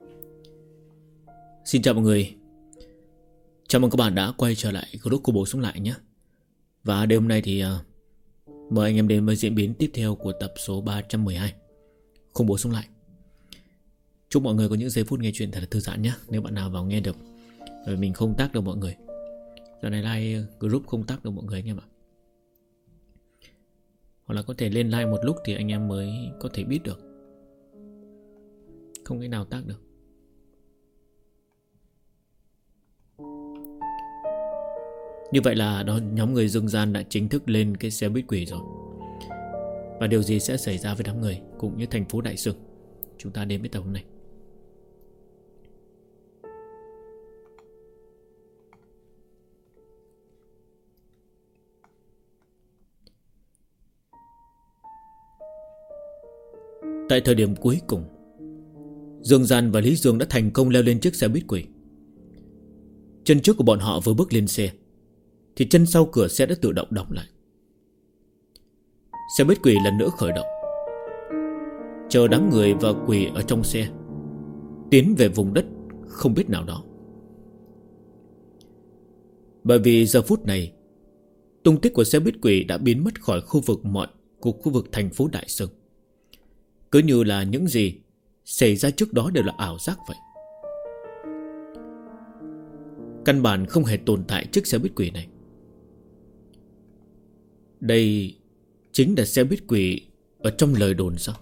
Xin chào mọi người. Chào mừng các bạn đã quay trở lại group của Bố Sống Lại nhé. Và đêm hôm nay thì mời anh em đến với diễn biến tiếp theo của tập số 312 Khủng Bố Sống Lại. Chúc mọi người có những giây phút nghe chuyện thật là thư giãn nhé. Nếu bạn nào vào nghe được, rồi mình không tác được mọi người. Giờ này like group không tác được mọi người anh em ạ. Hoặc là có thể lên like một lúc thì anh em mới có thể biết được. Không cái nào tác được. Như vậy là đó, nhóm người Dương Gian đã chính thức lên cái xe buýt quỷ rồi. Và điều gì sẽ xảy ra với đám người cũng như thành phố Đại Sương, chúng ta đến với tập hôm nay. Tại thời điểm cuối cùng, Dương Gian và Lý Dương đã thành công leo lên chiếc xe buýt quỷ. Chân trước của bọn họ vừa bước lên xe thì chân sau cửa xe đã tự động đóng lại. Xe buýt quỷ lần nữa khởi động, chờ đám người và quỷ ở trong xe tiến về vùng đất không biết nào đó. Bởi vì giờ phút này tung tích của xe buýt quỷ đã biến mất khỏi khu vực thành phố Đại Sương. Cứ như là những gì xảy ra trước đó đều là ảo giác vậy. Căn bản không hề tồn tại chiếc xe buýt quỷ này. Đây chính là xe buýt quỷ ở trong lời đồn sao?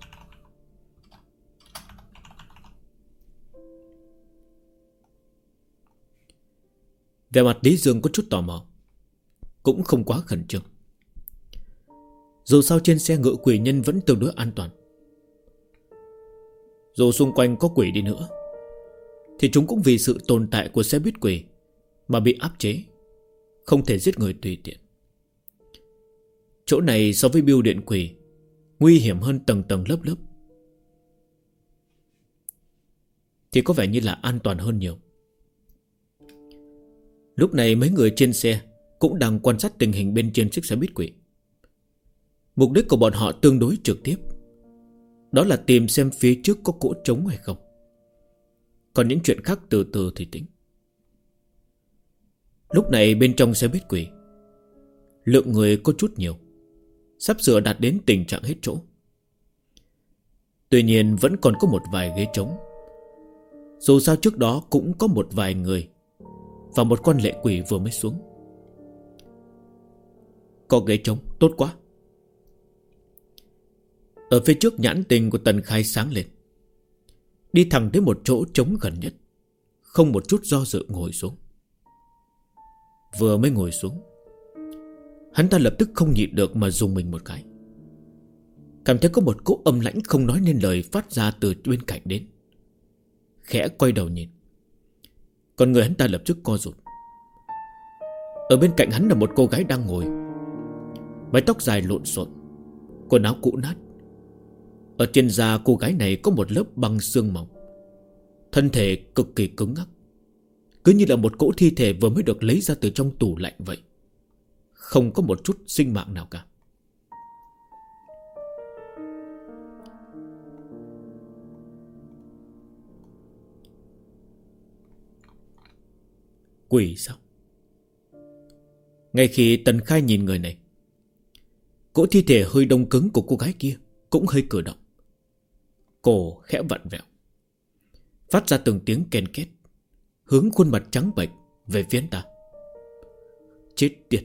Về mặt Lý Dương có chút tò mò, cũng không quá khẩn trương. Dù sao trên xe ngựa quỷ nhân vẫn tương đối an toàn. Dù xung quanh có quỷ đi nữa thì chúng cũng vì sự tồn tại của xe buýt quỷ mà bị áp chế, không thể giết người tùy tiện. Chỗ này so với bưu điện quỷ nguy hiểm hơn tầng tầng lớp lớp, thì có vẻ như là an toàn hơn nhiều. Lúc này mấy người trên xe cũng đang quan sát tình hình bên trên chiếc xe buýt quỷ. Mục đích của bọn họ tương đối trực tiếp, đó là tìm xem phía trước có cỗ trống hay không. Còn những chuyện khác từ từ thì tính. Lúc này bên trong xe buýt quỷ, lượng người có chút nhiều, sắp sửa đạt đến tình trạng hết chỗ. Tuy nhiên vẫn còn có một vài ghế trống. Dù sao trước đó cũng có một vài người và một con lệ quỷ vừa mới xuống. Có ghế trống, tốt quá. Ở phía trước nhãn tình của Tần Khai sáng lên, đi thẳng đến một chỗ trống gần nhất, không một chút do dự ngồi xuống. Vừa mới ngồi xuống, hắn ta lập tức không nhịn được mà rùng mình một cái. Cảm thấy có một cỗ âm lãnh không nói nên lời phát ra từ bên cạnh đến. Khẽ quay đầu nhìn, còn người hắn ta lập tức co rụt. Ở bên cạnh hắn là một cô gái đang ngồi, mái tóc dài lộn xộn, quần áo cũ nát. Ở trên da cô gái này có một lớp băng xương mỏng, thân thể cực kỳ cứng ngắc, cứ như là một cỗ thi thể vừa mới được lấy ra từ trong tủ lạnh vậy, không có một chút sinh mạng nào cả. Quỷ sao? Ngay khi Tần Khai nhìn người này, cỗ thi thể hơi đông cứng của cô gái kia cũng hơi cử động, cổ khẽ vặn vẹo, phát ra từng tiếng ken két, hướng khuôn mặt trắng bệch về phía ta. Chết tiệt!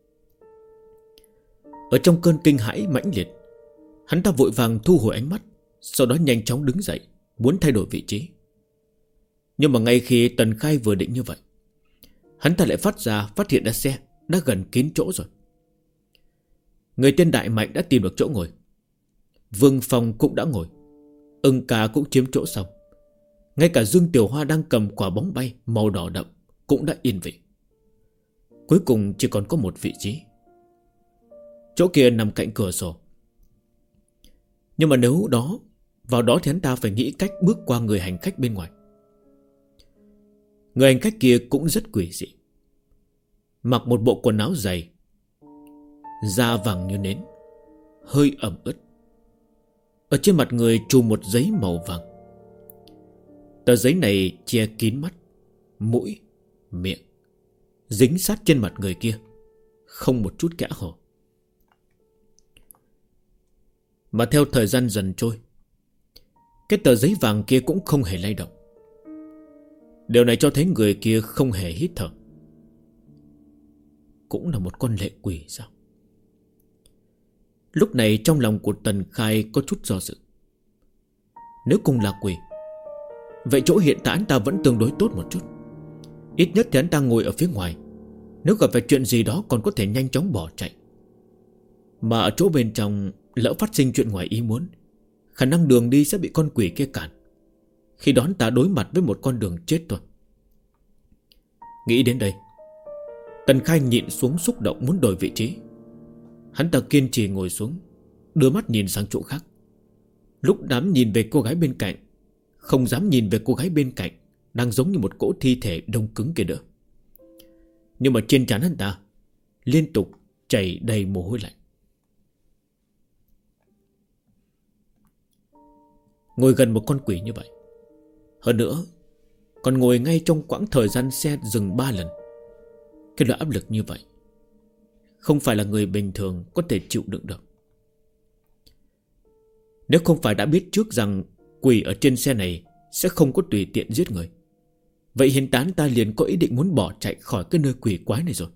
Ở trong cơn kinh hãi mãnh liệt, hắn ta vội vàng thu hồi ánh mắt, sau đó nhanh chóng đứng dậy, muốn thay đổi vị trí. Nhưng mà ngay khi Tần Khai vừa định như vậy, hắn ta lại phát hiện ra xe đã gần kín chỗ rồi. Người tên Đại Mạnh đã tìm được chỗ ngồi, Vương Phong cũng đã ngồi, Ưng Ca cũng chiếm chỗ xong. Ngay cả Dương Tiểu Hoa đang cầm quả bóng bay màu đỏ đậm cũng đã yên vị. Cuối cùng chỉ còn có một vị trí. Chỗ kia nằm cạnh cửa sổ. Nhưng mà nếu vào đó thì hắn ta phải nghĩ cách bước qua người hành khách bên ngoài. Người hành khách kia cũng rất quỷ dị, mặc một bộ quần áo dày, da vàng như nến, hơi ẩm ướt. Ở trên mặt người trùm một giấy màu vàng. Tờ giấy này che kín mắt, mũi, miệng, dính sát trên mặt người kia, không một chút kẽ hở. Mà theo thời gian dần trôi, cái tờ giấy vàng kia cũng không hề lay động. Điều này cho thấy người kia không hề hít thở. Cũng là một con lệ quỷ sao? Lúc này trong lòng của Tần Khai có chút do dự. Nếu cùng là quỷ, vậy chỗ hiện tại anh ta vẫn tương đối tốt một chút. Ít nhất thì anh ta ngồi ở phía ngoài, nếu gặp phải chuyện gì đó còn có thể nhanh chóng bỏ chạy. Mà ở chỗ bên trong, lỡ phát sinh chuyện ngoài ý muốn, khả năng đường đi sẽ bị con quỷ kia cản. Khi đó anh ta đối mặt với một con đường chết thôi. Nghĩ đến đây, Tần Khai nhịn xuống xúc động muốn đổi vị trí. Hắn ta kiên trì ngồi xuống, đưa mắt nhìn sang chỗ khác. Lúc dám nhìn về cô gái bên cạnh, không dám nhìn về cô gái bên cạnh đang giống như một cỗ thi thể đông cứng kia nữa. Nhưng mà trên trán hắn ta liên tục chảy đầy mồ hôi lạnh. Ngồi gần một con quỷ như vậy, hơn nữa còn ngồi ngay trong quãng thời gian xe dừng 3 lần, cái loại áp lực như vậy không phải là người bình thường có thể chịu đựng được. Nếu không phải đã biết trước rằng quỷ ở trên xe này sẽ không có tùy tiện giết người, vậy hiện tại ta liền có ý định muốn bỏ chạy khỏi cái nơi quỷ quái này rồi.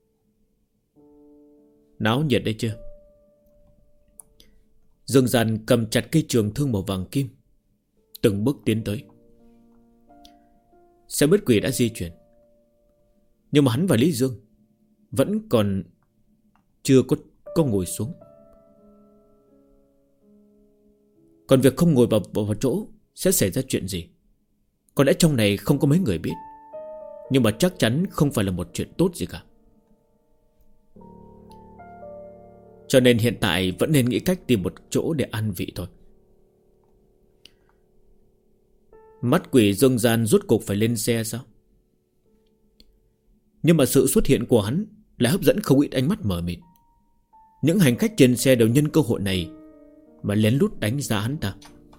Náo nhiệt đấy chưa? Dương Gian cầm chặt cây trường thương màu vàng kim, từng bước tiến tới. Xe buýt quỷ đã di chuyển, nhưng mà hắn và Lý Dương vẫn còn chưa có ngồi xuống. Còn việc không ngồi vào chỗ sẽ xảy ra chuyện gì, có lẽ trong này không có mấy người biết, nhưng mà chắc chắn không phải là một chuyện tốt gì cả. Cho nên hiện tại vẫn nên nghĩ cách tìm một chỗ để ăn vị thôi. Mắt quỷ Dương Gian rốt cuộc phải lên xe sao? Nhưng mà sự xuất hiện của hắn lại hấp dẫn không ít ánh mắt mờ mịt. Những hành khách trên xe đều nhân cơ hội này mà lén lút đánh giá hắn ta.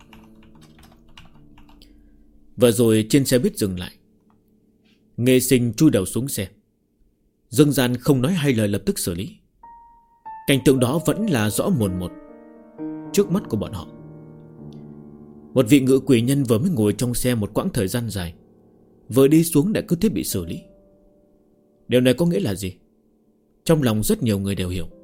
Vừa rồi trên xe buýt dừng lại, Nghê Sinh chui đầu xuống xe. Dương Gian không nói hai lời lập tức xử lý. Cảnh tượng đó vẫn là rõ mồn một trước mắt của bọn họ. Một vị ngự quỷ nhân vừa mới ngồi trong xe một quãng thời gian dài, vừa đi xuống đã cứ thế bị xử lý. Điều này có nghĩa là gì? Trong lòng rất nhiều người đều hiểu.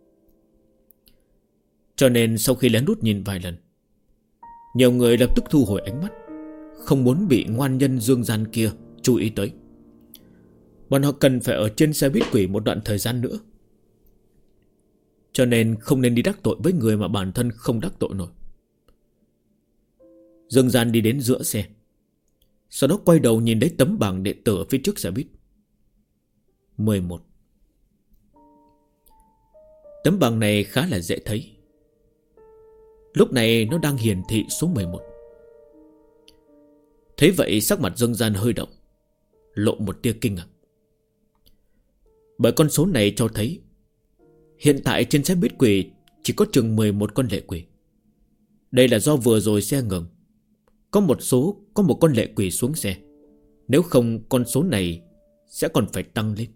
Cho nên sau khi lén lút nhìn vài lần, nhiều người lập tức thu hồi ánh mắt, không muốn bị ngoan nhân Dương Gian kia chú ý tới. Bọn họ cần phải ở trên xe buýt quỷ một đoạn thời gian nữa, cho nên không nên đi đắc tội với người mà bản thân không đắc tội nổi. Dương Gian đi đến giữa xe, sau đó quay đầu nhìn thấy tấm bảng điện tử ở phía trước xe buýt. 11. Tấm bảng này khá là dễ thấy. Lúc này nó đang hiển thị số 11. Thế vậy sắc mặt Dương Gian hơi động, lộ một tia kinh ngạc. Bởi con số này cho thấy hiện tại trên xe buýt quỷ chỉ có chừng 11 con lệ quỷ. Đây là do vừa rồi xe ngừng, có một con lệ quỷ xuống xe. Nếu không con số này sẽ còn phải tăng lên.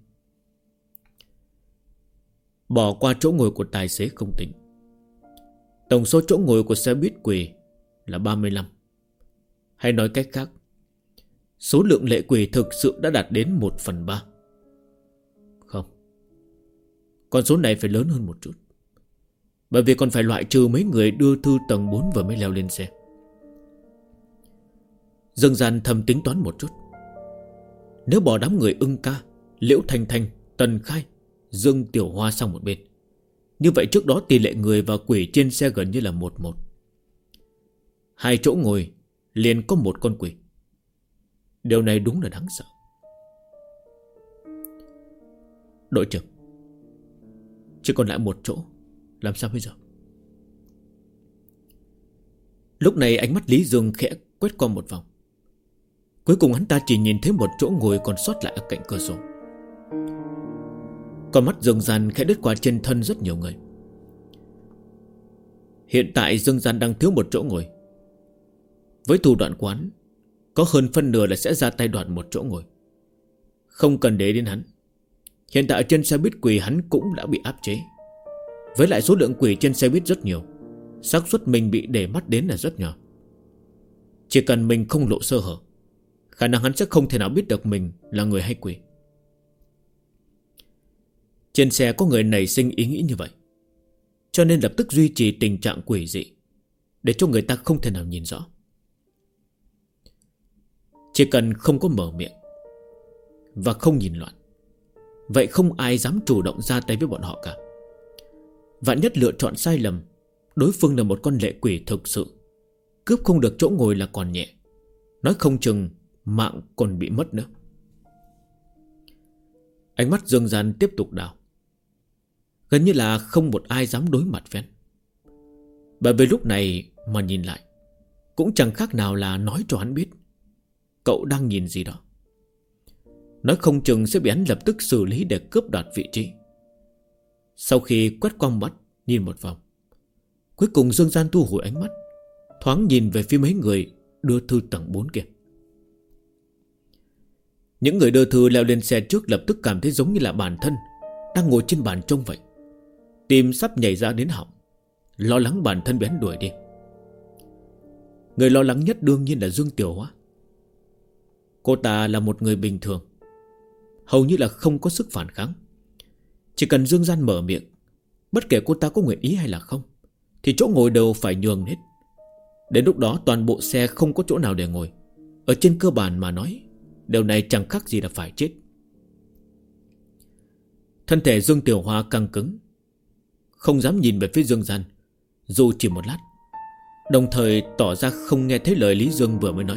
Bỏ qua chỗ ngồi của tài xế không tính, tổng số chỗ ngồi của xe buýt quỷ là 35. Hay nói cách khác, số lượng lệ quỷ thực sự đã đạt đến 1/3. Không, con số này phải lớn hơn một chút, bởi vì còn phải loại trừ mấy người đưa thư tầng 4 vừa mới leo lên xe. Dương Gian thầm tính toán một chút. Nếu bỏ đám người Ưng Ca, Liễu Thanh Thanh, Tần Khai, Dương Tiểu Hoa sang một bên, như vậy trước đó tỷ lệ người và quỷ trên xe gần như là 1-1. 2 chỗ ngồi liền có một con quỷ. Điều này đúng là đáng sợ. Đội trưởng, chỉ còn lại một chỗ, làm sao bây giờ? Lúc này ánh mắt Lý Dương khẽ quét qua một vòng. Cuối cùng hắn ta chỉ nhìn thấy một chỗ ngồi còn sót lại ở cạnh cửa sổ. Con mắt Dương Gian khẽ đứt qua trên thân rất nhiều người. Hiện tại Dương Gian đang thiếu một chỗ ngồi. Với thủ đoạn quán, có hơn phân nửa là sẽ ra tay đoạt một chỗ ngồi. Không cần để đến hắn. Hiện tại trên xe buýt quỷ hắn cũng đã bị áp chế. Với lại số lượng quỷ trên xe buýt rất nhiều, xác suất mình bị để mắt đến là rất nhỏ. Chỉ cần mình không lộ sơ hở, khả năng hắn sẽ không thể nào biết được mình là người hay quỷ. Trên xe có người nảy sinh ý nghĩ như vậy, cho nên lập tức duy trì tình trạng quỷ dị, để cho người ta không thể nào nhìn rõ. Chỉ cần không có mở miệng và không nhìn loạn, vậy không ai dám chủ động ra tay với bọn họ cả. Vạn nhất lựa chọn sai lầm, đối phương là một con lệ quỷ thực sự, cướp không được chỗ ngồi là còn nhẹ, nói không chừng mạng còn bị mất nữa. Ánh mắt Dương Gian tiếp tục đảo. Gần như là không một ai dám đối mặt với hắn. Bởi vì lúc này mà nhìn lại, cũng chẳng khác nào là nói cho hắn biết cậu đang nhìn gì đó. Nói không chừng sẽ bị hắn lập tức xử lý để cướp đoạt vị trí. Sau khi quét qua mắt nhìn một vòng, cuối cùng Dương Gian thu hồi ánh mắt, thoáng nhìn về phía mấy người đưa thư tầng 4 kia. Những người đưa thư leo lên xe trước lập tức cảm thấy giống như là bản thân đang ngồi trên bàn trông vậy. Tim sắp nhảy ra đến họng, lo lắng bản thân bị hắn đuổi đi. Người lo lắng nhất đương nhiên là Dương Tiểu Hoa. Cô ta là một người bình thường, hầu như là không có sức phản kháng. Chỉ cần Dương Gian mở miệng, bất kể cô ta có nguyện ý hay là không, thì chỗ ngồi đều phải nhường hết. Đến lúc đó toàn bộ xe không có chỗ nào để ngồi. Ở trên cơ bản mà nói, điều này chẳng khác gì là phải chết. Thân thể Dương Tiểu Hoa căng cứng, không dám nhìn về phía Dương Gian dù chỉ một lát, đồng thời tỏ ra không nghe thấy lời Lý Dương vừa mới nói.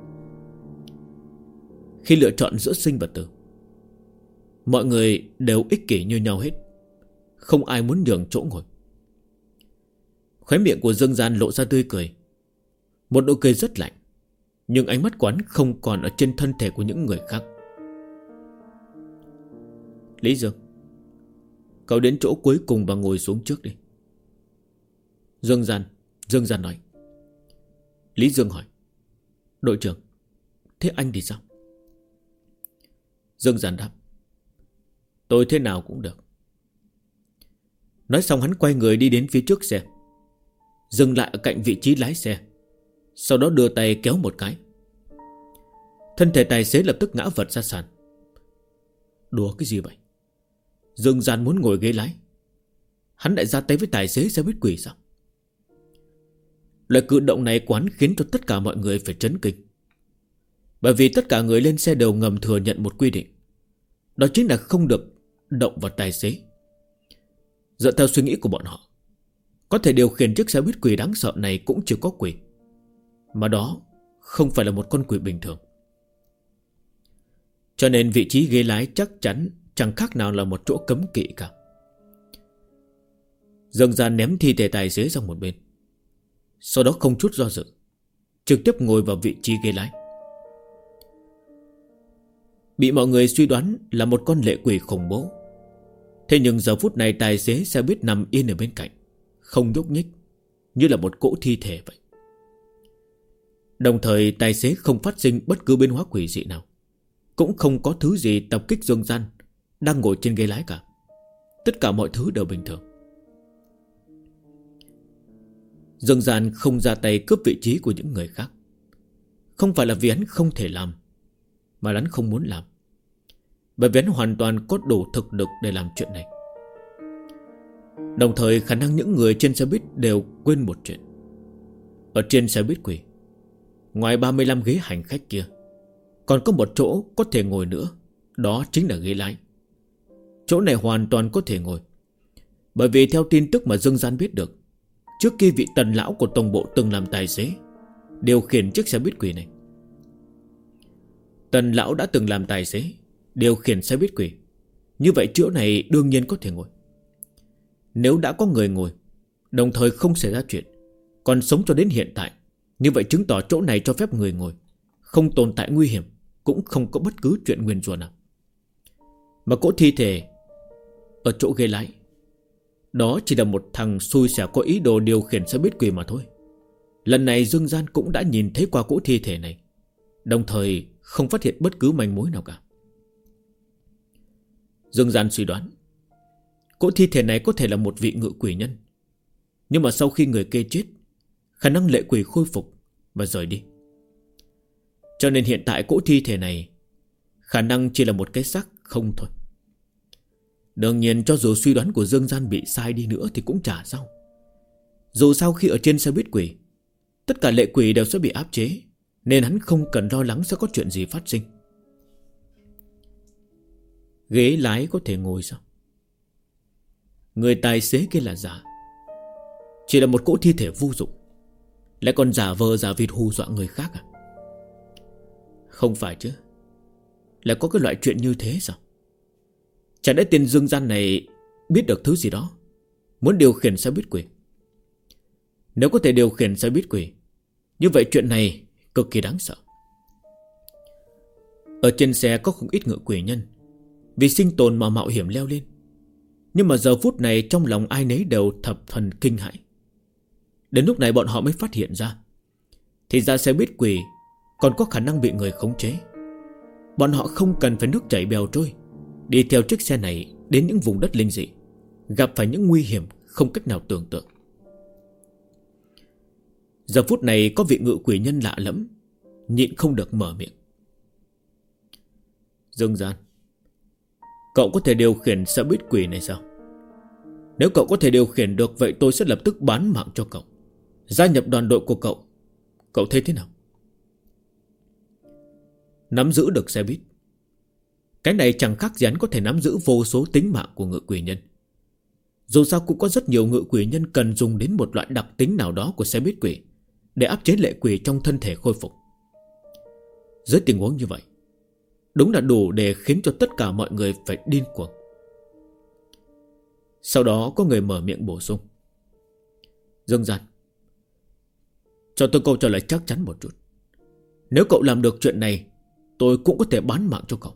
Khi lựa chọn giữa sinh và tử, mọi người đều ích kỷ như nhau hết, không ai muốn nhường chỗ ngồi. Khóe miệng của Dương Gian lộ ra tươi cười, một nụ cười rất lạnh, nhưng ánh mắt quán không còn ở trên thân thể của những người khác. Lý Dương, cậu đến chỗ cuối cùng và ngồi xuống trước đi. Dương Gian nói. Lý Dương hỏi, đội trưởng, thế anh thì sao? Dương Gian đáp, tôi thế nào cũng được. Nói xong hắn quay người đi đến phía trước xe, dừng lại ở cạnh vị trí lái xe, sau đó đưa tay kéo một cái. Thân thể tài xế lập tức ngã vật ra sàn. Đùa cái gì vậy? Dương Gian muốn ngồi ghế lái, hắn lại ra tay với tài xế xe buýt quỷ sao? Loại cử động này quán khiến cho tất cả mọi người phải chấn kinh. Bởi vì tất cả người lên xe đều ngầm thừa nhận một quy định, đó chính là không được động vào tài xế. Dựa theo suy nghĩ của bọn họ, có thể điều khiển chiếc xe buýt quỷ đáng sợ này cũng chỉ có quỷ, mà đó không phải là một con quỷ bình thường. Cho nên vị trí ghế lái chắc chắn chẳng khác nào là một chỗ cấm kỵ cả. Dương Gian ném thi thể tài xế sang một bên, sau đó không chút do dự trực tiếp ngồi vào vị trí ghế lái. Bị mọi người suy đoán là một con lệ quỷ khủng bố, thế nhưng giờ phút này tài xế xe buýt nằm yên ở bên cạnh, không nhúc nhích, như là một cỗ thi thể vậy. Đồng thời tài xế không phát sinh bất cứ biến hóa quỷ dị nào, cũng không có thứ gì tập kích Dương Gian đang ngồi trên ghế lái cả. Tất cả mọi thứ đều bình thường. Dương Gian không ra tay cướp vị trí của những người khác, không phải là vì hắn không thể làm, mà hắn không muốn làm. Bởi vì hắn hoàn toàn có đủ thực lực để làm chuyện này. Đồng thời khả năng những người trên xe buýt đều quên một chuyện. Ở trên xe buýt quỷ, ngoài 35 ghế hành khách kia, còn có một chỗ có thể ngồi nữa, đó chính là ghế lái. Chỗ này hoàn toàn có thể ngồi, bởi vì theo tin tức mà Dương Gian biết được, trước kia vị tần lão của tổng bộ từng làm tài xế, điều khiển chiếc xe buýt quỷ này. Tần lão đã từng làm tài xế, điều khiển xe buýt quỷ, như vậy chỗ này đương nhiên có thể ngồi. Nếu đã có người ngồi, đồng thời không xảy ra chuyện, còn sống cho đến hiện tại, như vậy chứng tỏ chỗ này cho phép người ngồi, không tồn tại nguy hiểm, cũng không có bất cứ chuyện nguyền rủa nào. Mà cỗ thi thể ở chỗ ghế lái, đó chỉ là một thằng xui xẻo có ý đồ điều khiển xe buýt quỷ mà thôi. Lần này Dương Gian cũng đã nhìn thấy qua cỗ thi thể này, đồng thời không phát hiện bất cứ manh mối nào cả. Dương Gian suy đoán cỗ thi thể này có thể là một vị ngự quỷ nhân, nhưng mà sau khi người kia chết, khả năng lệ quỷ khôi phục và rời đi. Cho nên hiện tại cỗ thi thể này khả năng chỉ là một cái xác không thôi. Đương nhiên cho dù suy đoán của Dương Gian bị sai đi nữa thì cũng chả sao. Dù sao khi ở trên xe buýt quỷ, tất cả lệ quỷ đều sẽ bị áp chế, nên hắn không cần lo lắng sẽ có chuyện gì phát sinh. Ghế lái có thể ngồi sao? Người tài xế kia là giả, chỉ là một cỗ thi thể vô dụng, lại còn giả vờ giả vịt hù dọa người khác à? Không phải chứ, lại có cái loại chuyện như thế sao? Chả lẽ tên Dương Gian này biết được thứ gì đó, muốn điều khiển xe buýt quỷ? Nếu có thể điều khiển xe buýt quỷ, như vậy chuyện này cực kỳ đáng sợ. Ở trên xe có không ít ngự quỷ nhân vì sinh tồn mà mạo hiểm leo lên, nhưng mà giờ phút này trong lòng ai nấy đều thập phần kinh hãi. Đến lúc này bọn họ mới phát hiện ra, thì ra xe buýt quỷ còn có khả năng bị người khống chế. Bọn họ không cần phải nước chảy bèo trôi đi theo chiếc xe này đến những vùng đất linh dị, gặp phải những nguy hiểm không cách nào tưởng tượng. Giờ phút này có vị ngự quỷ nhân lạ lẫm nhịn không được mở miệng. Dương Gian, cậu có thể điều khiển xe buýt quỷ này sao? Nếu cậu có thể điều khiển được, vậy tôi sẽ lập tức bán mạng cho cậu, gia nhập đoàn đội của cậu. Cậu thấy thế nào? Nắm giữ được xe buýt, cái này chẳng khác gì hắn có thể nắm giữ vô số tính mạng của ngự quỷ nhân. Dù sao cũng có rất nhiều ngự quỷ nhân cần dùng đến một loại đặc tính nào đó của xe buýt quỷ để áp chế lệ quỷ trong thân thể khôi phục. Dưới tình huống như vậy, đúng là đủ để khiến cho tất cả mọi người phải điên cuồng. Sau đó có người mở miệng bổ sung. Dương Gian, cho tôi câu trả lời chắc chắn một chút. Nếu cậu làm được chuyện này, tôi cũng có thể bán mạng cho cậu.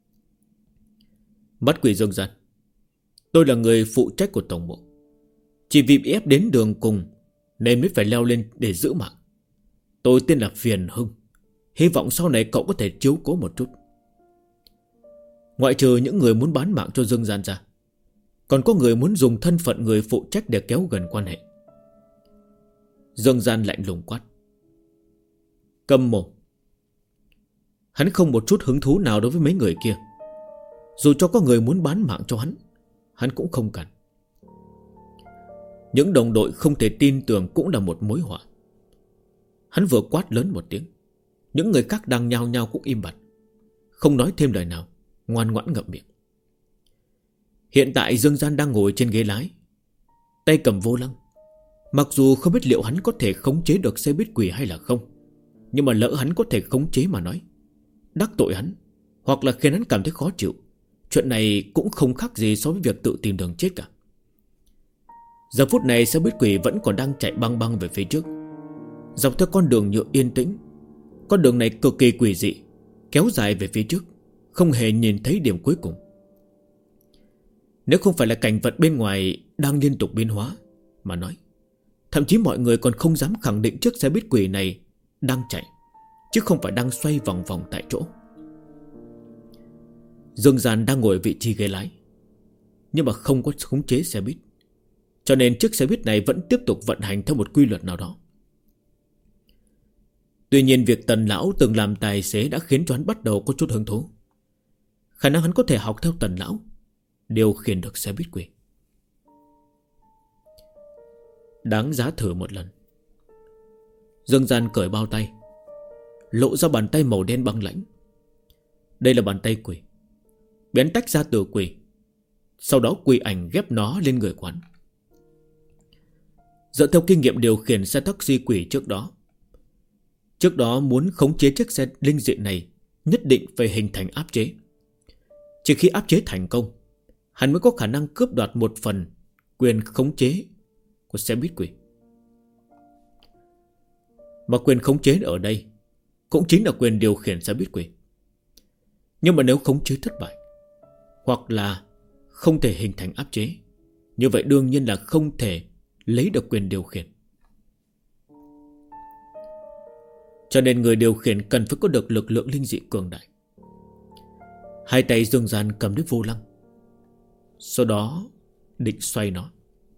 Bắt quỷ Dương Gian, tôi là người phụ trách của tổng bộ, chỉ vì bị ép đến đường cùng nên mới phải leo lên để giữ mạng. Tôi tên là Phiền Hưng, hy vọng sau này cậu có thể chiếu cố một chút. Ngoại trừ những người muốn bán mạng cho Dương Gian ra, còn có người muốn dùng thân phận người phụ trách để kéo gần quan hệ. Dương Gian lạnh lùng quát. Câm mồm. Hắn không một chút hứng thú nào đối với mấy người kia. Dù cho có người muốn bán mạng cho hắn cũng không cần. Những đồng đội không thể tin tưởng cũng là một mối họa. Hắn vừa quát lớn một tiếng, những người khác đang nhao nhao cũng im bặt, không nói thêm lời nào, ngoan ngoãn ngậm miệng. Hiện tại Dương Gian đang ngồi trên ghế lái, tay cầm vô lăng. Mặc dù không biết liệu hắn có thể khống chế được xe buýt quỷ hay là không, nhưng mà lỡ hắn có thể khống chế mà nói, đắc tội hắn hoặc là khiến hắn cảm thấy khó chịu, chuyện này cũng không khác gì so với việc tự tìm đường chết cả. Giờ phút này xe buýt quỷ vẫn còn đang chạy băng băng về phía trước, dọc theo con đường nhựa yên tĩnh. Con đường này cực kỳ quỷ dị, kéo dài về phía trước, không hề nhìn thấy điểm cuối cùng. Nếu không phải là cảnh vật bên ngoài đang liên tục biến hóa mà nói, thậm chí mọi người còn không dám khẳng định chiếc xe buýt quỷ này đang chạy, chứ không phải đang xoay vòng vòng tại chỗ. Dương Gian đang ngồi ở vị trí ghế lái, nhưng mà không có khống chế xe buýt, cho nên chiếc xe buýt này vẫn tiếp tục vận hành theo một quy luật nào đó. Tuy nhiên việc Tần Lão từng làm tài xế đã khiến cho hắn bắt đầu có chút hứng thú. Khả năng hắn có thể học theo Tần Lão, điều khiển được xe buýt quỷ. Đáng giá thử một lần. Dương Gian cởi bao tay, lộ ra bàn tay màu đen băng lãnh. Đây là bàn tay quỷ, bén tách ra từ quỷ, sau đó quỷ ảnh ghép nó lên người quán. Dựa theo kinh nghiệm điều khiển xe taxi quỷ trước đó muốn khống chế chiếc xe linh dị này, nhất định phải hình thành áp chế. Chỉ khi áp chế thành công, hắn mới có khả năng cướp đoạt một phần quyền khống chế của xe buýt quỷ. Mà quyền khống chế ở đây cũng chính là quyền điều khiển xe buýt quỷ. Nhưng mà nếu khống chế thất bại, hoặc là không thể hình thành áp chế, như vậy đương nhiên là không thể lấy được quyền điều khiển. Cho nên người điều khiển cần phải có được lực lượng linh dị cường đại. Hai tay Dương Gian cầm lấy vô lăng, sau đó định xoay nó.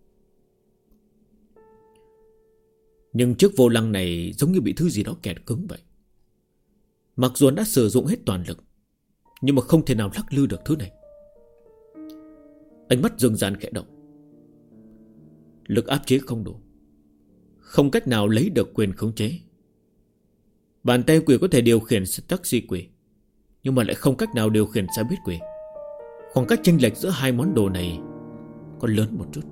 Nhưng chiếc vô lăng này giống như bị thứ gì đó kẹt cứng vậy. Mặc dù đã sử dụng hết toàn lực, nhưng mà không thể nào lắc lư được thứ này. Ánh mắt Dương Gian khẽ động. Lực áp chế không đủ, không cách nào lấy được quyền khống chế. Bàn tay quỷ có thể điều khiển taxi quỷ, nhưng mà lại không cách nào điều khiển xe buýt quỷ. Khoảng cách chênh lệch giữa hai món đồ này còn lớn một chút.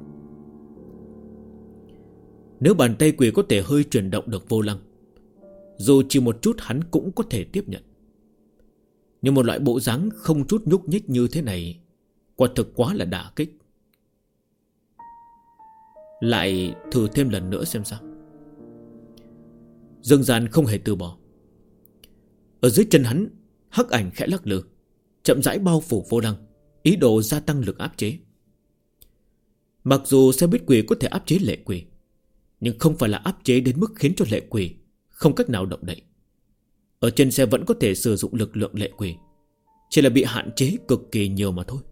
Nếu bàn tay quỷ có thể hơi chuyển động được vô lăng, dù chỉ một chút hắn cũng có thể tiếp nhận. Nhưng một loại bộ dáng không chút nhúc nhích như thế này quả thực quá là đả kích. Lại thử thêm lần nữa xem sao. Dương Gian không hề từ bỏ. Ở dưới chân hắn, hắc ảnh khẽ lắc lư, chậm rãi bao phủ vô lăng, ý đồ gia tăng lực áp chế. Mặc dù xe buýt quỷ có thể áp chế lệ quỷ, nhưng không phải là áp chế đến mức khiến cho lệ quỷ không cách nào động đậy. Ở trên xe vẫn có thể sử dụng lực lượng lệ quỷ, chỉ là bị hạn chế cực kỳ nhiều mà thôi.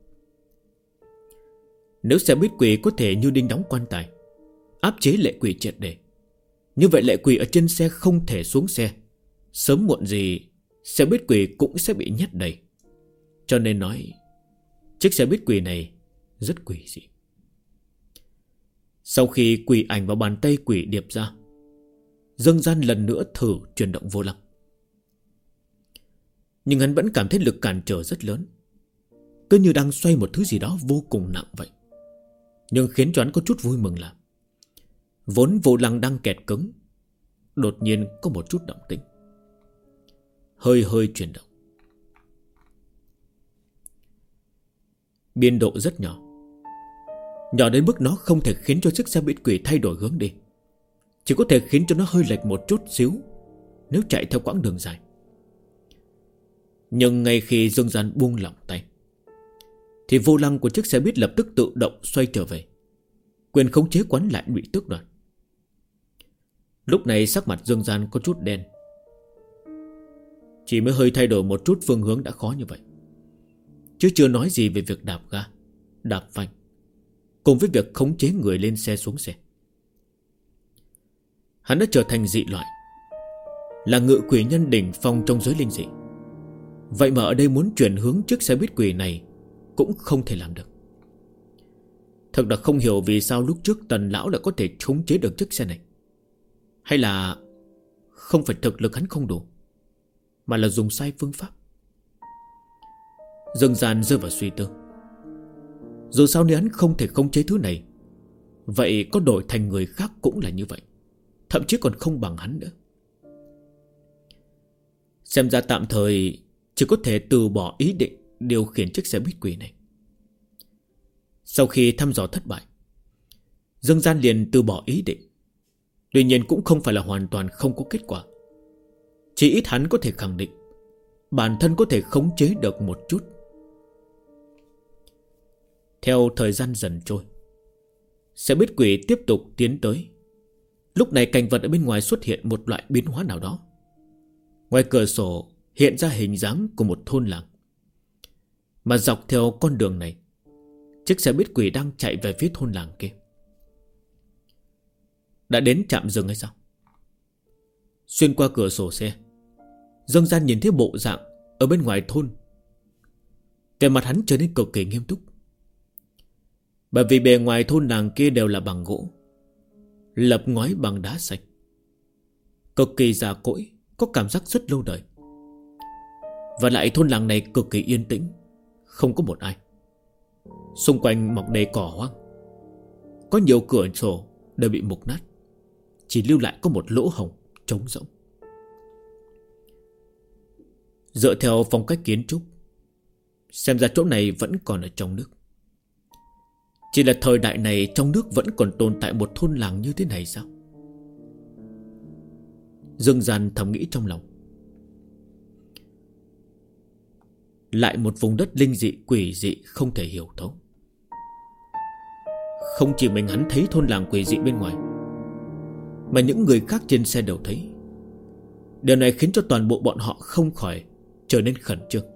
Nếu xe buýt quỷ có thể như đinh đóng quan tài, áp chế lệ quỷ triệt để, như vậy lệ quỷ ở trên xe không thể xuống xe. Sớm muộn gì xe buýt quỷ cũng sẽ bị nhét đầy. Cho nên nói chiếc xe buýt quỷ này rất quỷ dị. Sau khi quỷ ảnh vào bàn tay quỷ điệp ra, Dương Gian lần nữa thử chuyển động vô lăng. Nhưng hắn vẫn cảm thấy lực cản trở rất lớn, cứ như đang xoay một thứ gì đó vô cùng nặng vậy. Nhưng khiến cho hắn có chút vui mừng là vốn vô lăng đang kẹt cứng, đột nhiên có một chút động tĩnh, hơi hơi chuyển động. Biên độ rất nhỏ, nhỏ đến mức nó không thể khiến cho chiếc xe buýt quỷ thay đổi hướng đi, chỉ có thể khiến cho nó hơi lệch một chút xíu nếu chạy theo quãng đường dài. Nhưng ngay khi Dương Gian buông lỏng tay, thì vô lăng của chiếc xe buýt lập tức tự động xoay trở về. Quyền khống chế quán lại bị tước đoạt. Lúc này sắc mặt Dương Gian có chút đen. Chỉ mới hơi thay đổi một chút phương hướng đã khó như vậy, chứ chưa nói gì về việc đạp ga, đạp phanh, cùng với việc khống chế người lên xe xuống xe. Hắn đã trở thành dị loại, là ngự quỷ nhân đỉnh phong trong giới linh dị. Vậy mà ở đây muốn chuyển hướng chiếc xe buýt quỷ này cũng không thể làm được. Thật là không hiểu vì sao lúc trước Tần lão đã có thể khống chế được chiếc xe này. Hay là không phải thực lực hắn không đủ, mà là dùng sai phương pháp. Dương Gian rơi vào suy tư. Dù sao nếu hắn không thể khống chế thứ này, vậy có đổi thành người khác cũng là như vậy, thậm chí còn không bằng hắn nữa. Xem ra tạm thời chỉ có thể từ bỏ ý định điều khiển chiếc xe buýt quỷ này. Sau khi thăm dò thất bại, Dương Gian liền từ bỏ ý định. Tuy nhiên cũng không phải là hoàn toàn không có kết quả. Chỉ ít hắn có thể khẳng định bản thân có thể khống chế được một chút. Theo thời gian dần trôi, xe buýt quỷ tiếp tục tiến tới. Lúc này cảnh vật ở bên ngoài xuất hiện một loại biến hóa nào đó. Ngoài cửa sổ hiện ra hình dáng của một thôn làng. Mà dọc theo con đường này, chiếc xe buýt quỷ đang chạy về phía thôn làng kia. Đã đến trạm dừng hay sao? Xuyên qua cửa sổ xe, Dương Gian nhìn thấy bộ dạng ở bên ngoài thôn. Vẻ mặt hắn trở nên cực kỳ nghiêm túc. Bởi vì bề ngoài thôn làng kia đều là bằng gỗ, lập ngói bằng đá xanh, cực kỳ già cỗi, có cảm giác rất lâu đời. Và lại thôn làng này cực kỳ yên tĩnh, không có một ai. Xung quanh mọc đầy cỏ hoang, có nhiều cửa sổ đều bị mục nát, chỉ lưu lại có một lỗ hổng trống rỗng. Dựa theo phong cách kiến trúc, xem ra chỗ này vẫn còn ở trong nước. Chỉ là thời đại này trong nước vẫn còn tồn tại một thôn làng như thế này sao? Dương Gian thầm nghĩ trong lòng. Lại một vùng đất linh dị quỷ dị không thể hiểu thấu. Không chỉ mình hắn thấy thôn làng quỷ dị bên ngoài, mà những người khác trên xe đều thấy. Điều này khiến cho toàn bộ bọn họ không khỏi trở nên khẩn trương.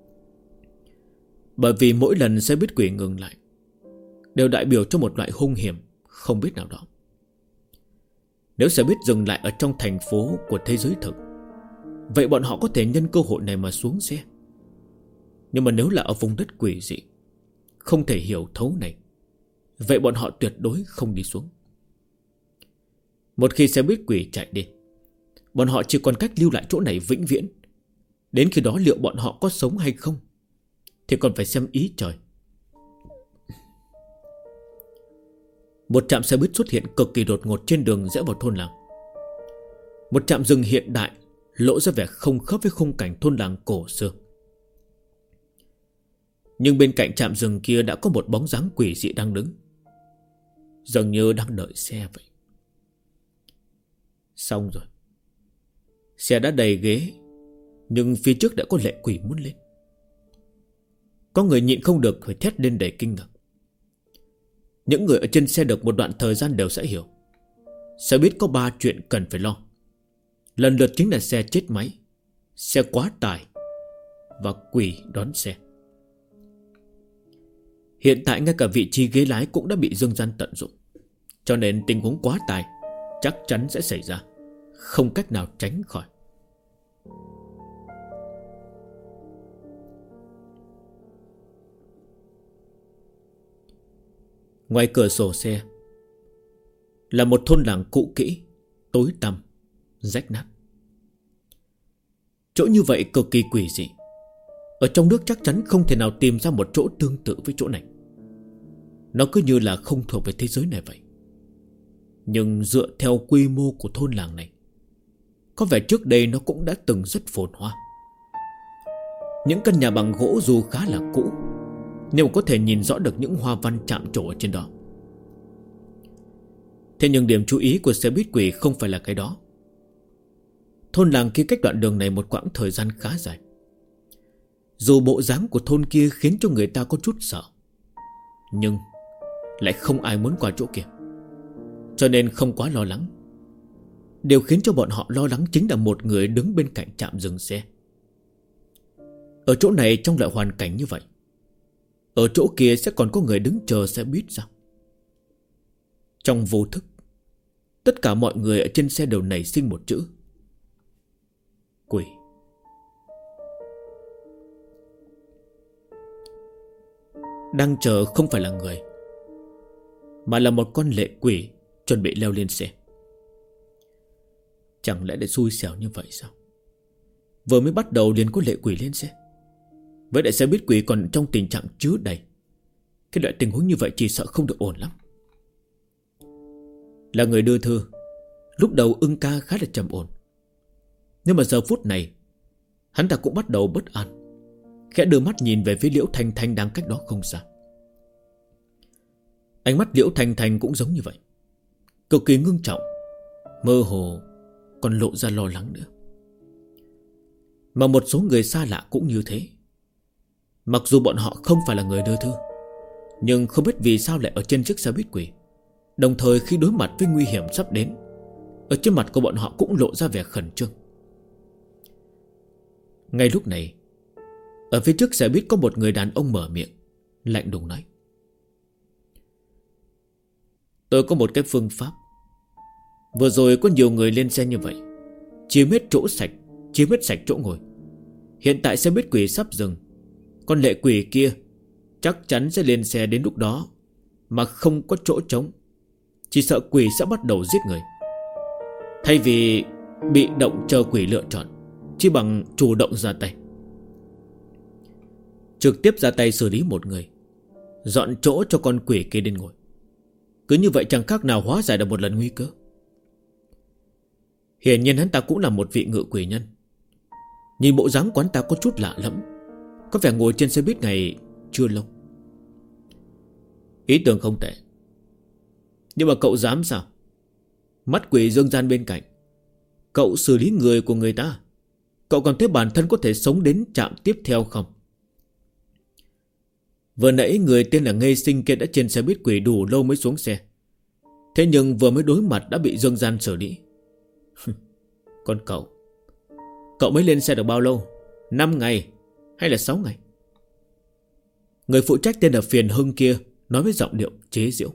Bởi vì mỗi lần xe buýt quỷ ngừng lại đều đại biểu cho một loại hung hiểm không biết nào đó. Nếu xe buýt dừng lại ở trong thành phố của thế giới thực, vậy bọn họ có thể nhân cơ hội này mà xuống xe. Nhưng mà nếu là ở vùng đất quỷ dị, không thể hiểu thấu này, vậy bọn họ tuyệt đối không đi xuống. Một khi xe buýt quỷ chạy đi, bọn họ chỉ còn cách lưu lại chỗ này vĩnh viễn. Đến khi đó liệu bọn họ có sống hay không thì còn phải xem ý trời. Một trạm xe buýt xuất hiện cực kỳ đột ngột trên đường rẽ vào thôn làng. Một trạm dừng hiện đại lộ ra vẻ không khớp với khung cảnh thôn làng cổ xưa. Nhưng bên cạnh trạm dừng kia đã có một bóng dáng quỷ dị đang đứng, dường như đang đợi xe vậy. Xong rồi. Xe đã đầy ghế, nhưng phía trước đã có lệ quỷ muốn lên. Có người nhịn không được phải thét lên đầy kinh ngạc. Những người ở trên xe được một đoạn thời gian đều sẽ hiểu, sẽ biết có 3 chuyện cần phải lo. Lần lượt chính là xe chết máy, xe quá tải và quỷ đón xe. Hiện tại ngay cả vị trí ghế lái cũng đã bị Dương Gian tận dụng, cho nên tình huống quá tải chắc chắn sẽ xảy ra, không cách nào tránh khỏi. Ngoài cửa sổ xe là một thôn làng cũ kỹ, tối tăm, rách nát. Chỗ như vậy cực kỳ quỷ dị. Ở trong nước chắc chắn không thể nào tìm ra một chỗ tương tự với chỗ này. Nó cứ như là không thuộc về thế giới này vậy. Nhưng dựa theo quy mô của thôn làng này, có vẻ trước đây nó cũng đã từng rất phồn hoa. Những căn nhà bằng gỗ dù khá là cũ, nhưng có thể nhìn rõ được những hoa văn chạm trổ ở trên đó. Thế nhưng điểm chú ý của xe buýt quỷ không phải là cái đó. Thôn làng kia cách đoạn đường này một quãng thời gian khá dài. Dù bộ dáng của thôn kia khiến cho người ta có chút sợ, nhưng lại không ai muốn qua chỗ kia, cho nên không quá lo lắng. Điều khiến cho bọn họ lo lắng chính là một người đứng bên cạnh trạm dừng xe. Ở chỗ này trong loại hoàn cảnh như vậy, ở chỗ kia sẽ còn có người đứng chờ xe buýt sao? Trong vô thức, tất cả mọi người ở trên xe đều nảy sinh một chữ: quỷ. Đang chờ không phải là người, mà là một con lệ quỷ chuẩn bị leo lên xe. Chẳng lẽ lại xui xẻo như vậy sao? Vừa mới bắt đầu liền có lệ quỷ lên xe. Với đại xe buýt quỷ còn trong tình trạng chứa đầy, cái loại tình huống như vậy chỉ sợ không được ổn lắm. Là người đưa thư, lúc đầu ưng ca khá là trầm ổn, nhưng mà giờ phút này hắn ta cũng bắt đầu bất an, khẽ đưa mắt nhìn về phía Liễu Thanh Thanh đang cách đó không xa. Ánh mắt Liễu Thanh Thanh cũng giống như vậy, cực kỳ ngưng trọng, mơ hồ còn lộ ra lo lắng nữa. Mà một số người xa lạ cũng như thế. Mặc dù bọn họ không phải là người đưa thư, nhưng không biết vì sao lại ở trên chiếc xe buýt quỷ. Đồng thời khi đối mặt với nguy hiểm sắp đến, ở trên mặt của bọn họ cũng lộ ra vẻ khẩn trương. Ngay lúc này, ở phía trước xe buýt có một người đàn ông mở miệng, lạnh lùng nói: tôi có một cái phương pháp. Vừa rồi có nhiều người lên xe như vậy, chiếm hết chỗ sạch, chiếm hết sạch chỗ ngồi. Hiện tại xe buýt quỷ sắp dừng, con lệ quỷ kia chắc chắn sẽ lên xe, đến lúc đó mà không có chỗ trống, chỉ sợ quỷ sẽ bắt đầu giết người. Thay vì bị động chờ quỷ lựa chọn, chỉ bằng chủ động ra tay, trực tiếp ra tay xử lý một người, dọn chỗ cho con quỷ kia đến ngồi. Cứ như vậy chẳng khác nào hóa giải được một lần nguy cơ. Hiển nhiên hắn ta cũng là một vị ngự quỷ nhân. Nhìn bộ dáng quán ta có chút lạ lẫm, có vẻ ngồi trên xe buýt này chưa lâu. Ý tưởng không tệ, nhưng mà cậu dám sao? Mắt quỷ Dương Gian bên cạnh, cậu xử lý người của người ta, cậu còn thấy bản thân có thể sống đến trạm tiếp theo không? Vừa nãy người tên là Ngây Sinh kia đã trên xe buýt quỷ đủ lâu mới xuống xe, thế nhưng vừa mới đối mặt đã bị Dương Gian xử lý. Còn cậu, Cậu mới lên xe được bao lâu? 5 ngày hay là 6 ngày? Người phụ trách tên là Phiền Hưng kia nói với giọng điệu chế giễu.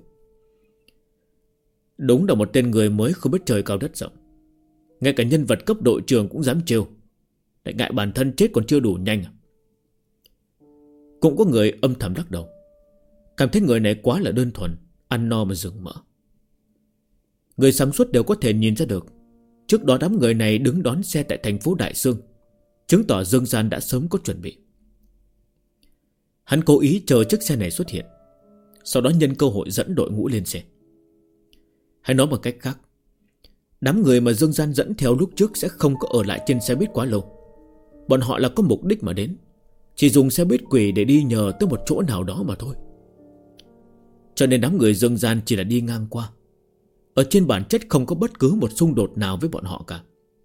Đúng là một tên người mới không biết trời cao đất rộng. Ngay cả nhân vật cấp đội trưởng cũng dám trêu. Lại ngại bản thân chết còn chưa đủ nhanh à? Cũng có người âm thầm lắc đầu, cảm thấy người này quá là đơn thuần, ăn no mà rừng mỡ. Người sáng suốt đều có thể nhìn ra được, trước đó đám người này đứng đón xe tại thành phố Đại Sương, chứng tỏ Dương Gian đã sớm có chuẩn bị. Hắn cố ý chờ chiếc xe này xuất hiện, sau đó nhân cơ hội dẫn đội ngũ lên xe. Hay nói một cách khác, đám người mà Dương Gian dẫn theo lúc trước sẽ không có ở lại trên xe buýt quá lâu. Bọn họ là có mục đích mà đến, chỉ dùng xe buýt quỷ để đi nhờ tới một chỗ nào đó mà thôi. Cho nên đám người Dương Gian chỉ là đi ngang qua, ở trên bản chất không có bất cứ một xung đột nào với bọn họ cả.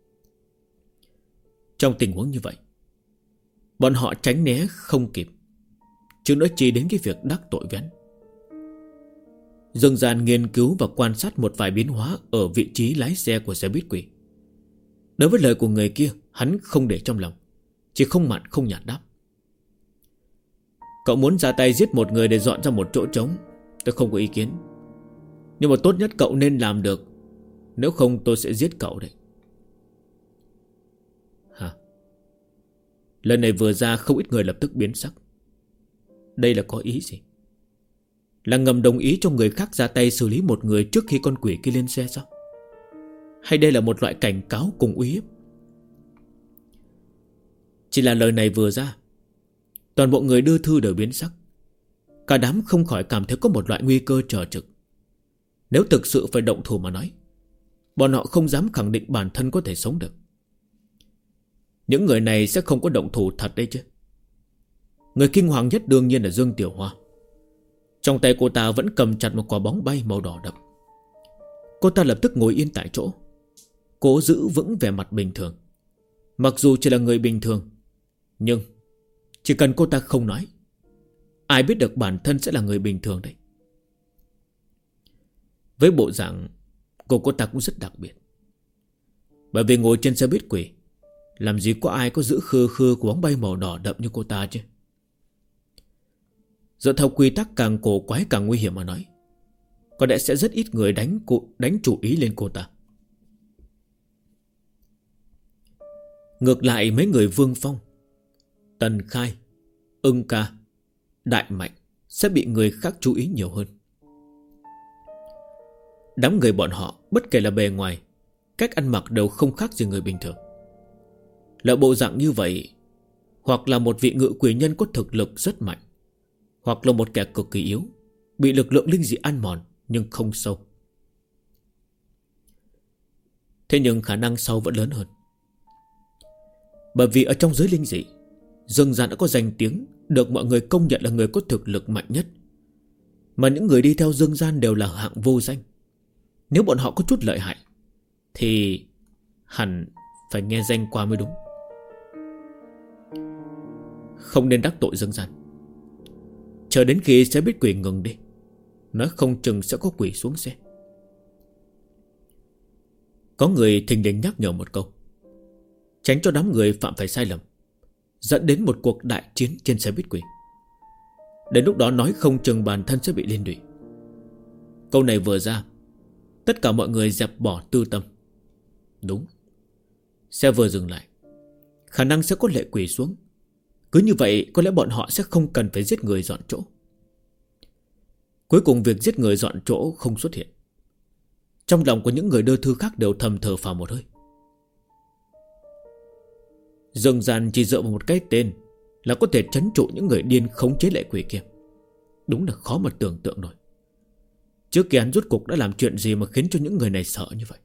Trong tình huống như vậy, bọn họ tránh né không kịp, chứ nói chi đến cái việc đắc tội với hắn. Dương Gian nghiên cứu và quan sát một vài biến hóa ở vị trí lái xe của xe buýt quỷ. Đối với lời của người kia, hắn không để trong lòng, chỉ không mặn không nhạt đáp. Cậu muốn ra tay giết một người để dọn ra một chỗ trống, tôi không có ý kiến. Nhưng mà tốt nhất cậu nên làm được, nếu không tôi sẽ giết cậu đấy. Hả? Lần này vừa ra không ít người lập tức biến sắc. Đây là có ý gì? Là ngầm đồng ý cho người khác ra tay xử lý một người trước khi con quỷ kia lên xe sao? Hay đây là một loại cảnh cáo cùng uy hiếp? Chỉ là lời này vừa ra, toàn bộ người đưa thư đều biến sắc. Cả đám không khỏi cảm thấy có một loại nguy cơ chờ trực. Nếu thực sự phải động thủ mà nói, bọn họ không dám khẳng định bản thân có thể sống được. Những người này sẽ không có động thủ thật đấy chứ. Người kinh hoàng nhất đương nhiên là Dương Tiểu Hoa. Trong tay cô ta vẫn cầm chặt một quả bóng bay màu đỏ đậm. Cô ta lập tức ngồi yên tại chỗ, cố giữ vững vẻ mặt bình thường. Mặc dù chỉ là người bình thường, nhưng chỉ cần cô ta không nói, ai biết được bản thân sẽ là người bình thường đấy. Với bộ dạng của cô ta cũng rất đặc biệt. Bởi vì ngồi trên xe buýt quỷ, làm gì có ai có giữ khư khư của bóng bay màu đỏ đậm như cô ta chứ. Dựa theo quy tắc càng cổ quái càng nguy hiểm mà nói, có lẽ sẽ rất ít người đánh chủ ý lên cô ta. Ngược lại mấy người Vương Phong, Tần Khai, Ưng Ca, Đại Mạnh sẽ bị người khác chú ý nhiều hơn. Đám người bọn họ bất kể là bề ngoài, cách ăn mặc đều không khác gì người bình thường. Lỡ bộ dạng như vậy, hoặc là một vị ngự quỷ nhân có thực lực rất mạnh, hoặc là một kẻ cực kỳ yếu, bị lực lượng linh dị ăn mòn nhưng không sâu. Thế nhưng khả năng sâu vẫn lớn hơn. Bởi vì ở trong giới linh dị, Dương Gian đã có danh tiếng, được mọi người công nhận là người có thực lực mạnh nhất. Mà những người đi theo Dương Gian đều là hạng vô danh. Nếu bọn họ có chút lợi hại thì hẳn phải nghe danh qua mới đúng. Không nên đắc tội Dương Gian. Chờ đến khi xe buýt quỷ ngừng đi, nói không chừng sẽ có quỷ xuống xe. Có người thình lình nhắc nhở một câu, tránh cho đám người phạm phải sai lầm, dẫn đến một cuộc đại chiến trên xe buýt quỷ. Đến lúc đó nói không chừng bản thân sẽ bị liên lụy. Câu này vừa ra, tất cả mọi người dẹp bỏ tư tâm. Đúng, xe vừa dừng lại, khả năng sẽ có lệ quỷ xuống. Cứ như vậy có lẽ bọn họ sẽ không cần phải giết người dọn chỗ. Cuối cùng việc giết người dọn chỗ không xuất hiện. Trong lòng của những người đưa thư khác đều thầm thở phào một hơi. Dương Gian chỉ dựa vào một cái tên là có thể trấn trụ những người điên khống chế lệ quỷ kia. Đúng là khó mà tưởng tượng nổi. Trước kia hắn rốt cuộc đã làm chuyện gì mà khiến cho những người này sợ như vậy.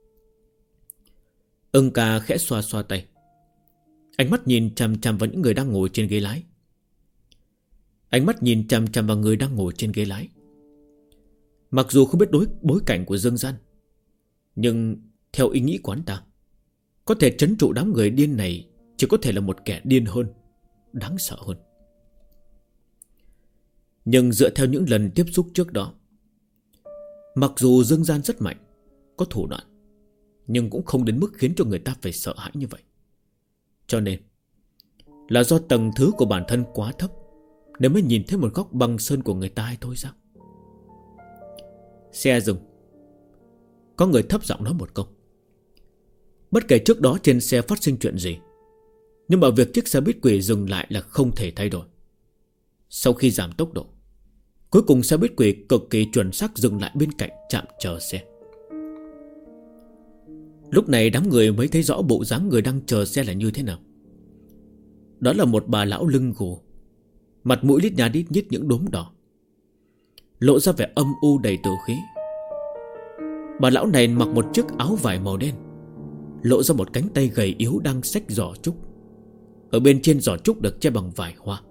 Ưng Ca khẽ xoa xoa tay, ánh mắt nhìn chằm chằm vào những người đang ngồi trên ghế lái. Ánh mắt nhìn chằm chằm vào người đang ngồi trên ghế lái. Mặc dù không biết bối cảnh của Dương Gian, nhưng theo ý nghĩ của hắn ta, có thể trấn trụ đám người điên này chỉ có thể là một kẻ điên hơn, đáng sợ hơn. Nhưng dựa theo những lần tiếp xúc trước đó, mặc dù Dương Gian rất mạnh, có thủ đoạn, nhưng cũng không đến mức khiến cho người ta phải sợ hãi như vậy. Cho nên là do tầng thứ của bản thân quá thấp nên mới nhìn thấy một góc băng sơn của người ta hay thôi sao? Xe dừng. Có người thấp giọng nói một câu. Bất kể trước đó trên xe phát sinh chuyện gì, nhưng mà việc chiếc xe buýt quỷ dừng lại là không thể thay đổi. Sau khi giảm tốc độ, cuối cùng xe buýt quỷ cực kỳ chuẩn xác dừng lại bên cạnh trạm chờ xe. Lúc này đám người mới thấy rõ bộ dáng người đang chờ xe là như thế nào. Đó là một bà lão lưng gù, mặt mũi lít nha lít nhít những đốm đỏ, lộ ra vẻ âm u đầy tử khí. Bà lão này mặc một chiếc áo vải màu đen, lộ ra một cánh tay gầy yếu đang xách giỏ trúc. Ở bên trên giỏ trúc được che bằng vải hoa.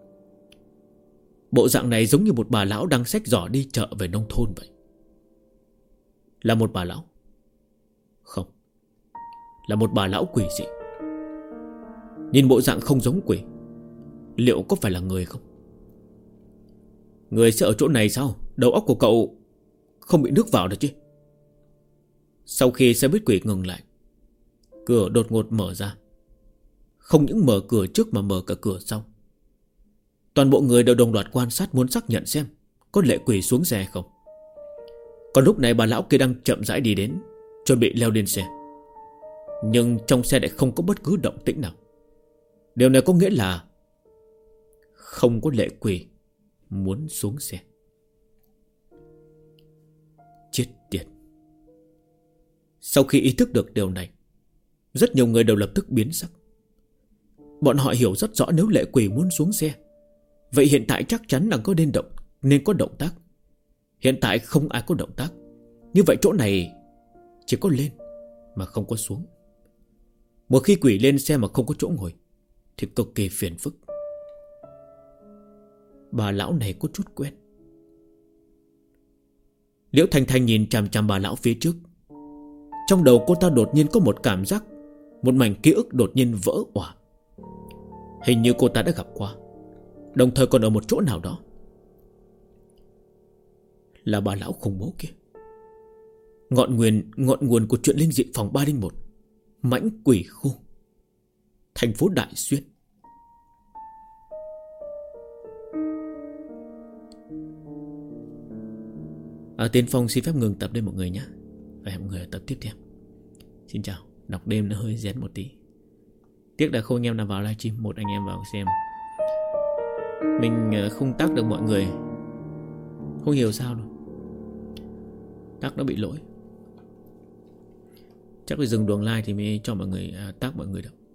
Bộ dạng này giống như một bà lão đang xách giỏ đi chợ về nông thôn vậy. Là một bà lão? Không, là một bà lão quỷ dị. Nhìn bộ dạng không giống quỷ, liệu có phải là người không? Người sẽ ở chỗ này sao? Đầu óc của cậu không bị nước vào được chứ? Sau khi xe buýt quỷ ngừng lại, cửa đột ngột mở ra. Không những mở cửa trước mà mở cả cửa sau. Toàn bộ người đều đồng loạt quan sát, muốn xác nhận xem có lệ quỷ xuống xe không. Còn lúc này bà lão kia đang chậm rãi đi đến, chuẩn bị leo lên xe. Nhưng trong xe lại không có bất cứ động tĩnh nào. Điều này có nghĩa là không có lệ quỷ muốn xuống xe. Chết tiệt. Sau khi ý thức được điều này, rất nhiều người đều lập tức biến sắc. Bọn họ hiểu rất rõ nếu lệ quỷ muốn xuống xe, vậy hiện tại chắc chắn là nên có động tác. Hiện tại không ai có động tác, như vậy chỗ này chỉ có lên mà không có xuống. Một khi quỷ lên xe mà không có chỗ ngồi thì cực kỳ phiền phức. Bà lão này có chút quen. Liễu Thanh Thanh nhìn chằm chằm bà lão phía trước. Trong đầu cô ta đột nhiên có một cảm giác, một mảnh ký ức đột nhiên vỡ òa. Hình như cô ta đã gặp qua, đồng thời còn ở một chỗ nào đó. Là bà lão khủng bố kia. Ngọn nguồn của chuyện linh dị phòng 301, mãnh quỷ khu, thành phố Đại Xuyên. Tiên Phong xin phép ngừng tập đây mọi người nhé, và hẹn mọi người ở tập tiếp theo. Xin chào. Đọc đêm nó hơi rén một tí, tiếc là không anh em nào vào livestream. Một anh em vào xem, mình không tag được mọi người, không hiểu sao đâu, tag nó bị lỗi. Chắc phải dừng đường live thì mới cho mọi người tag mọi người được.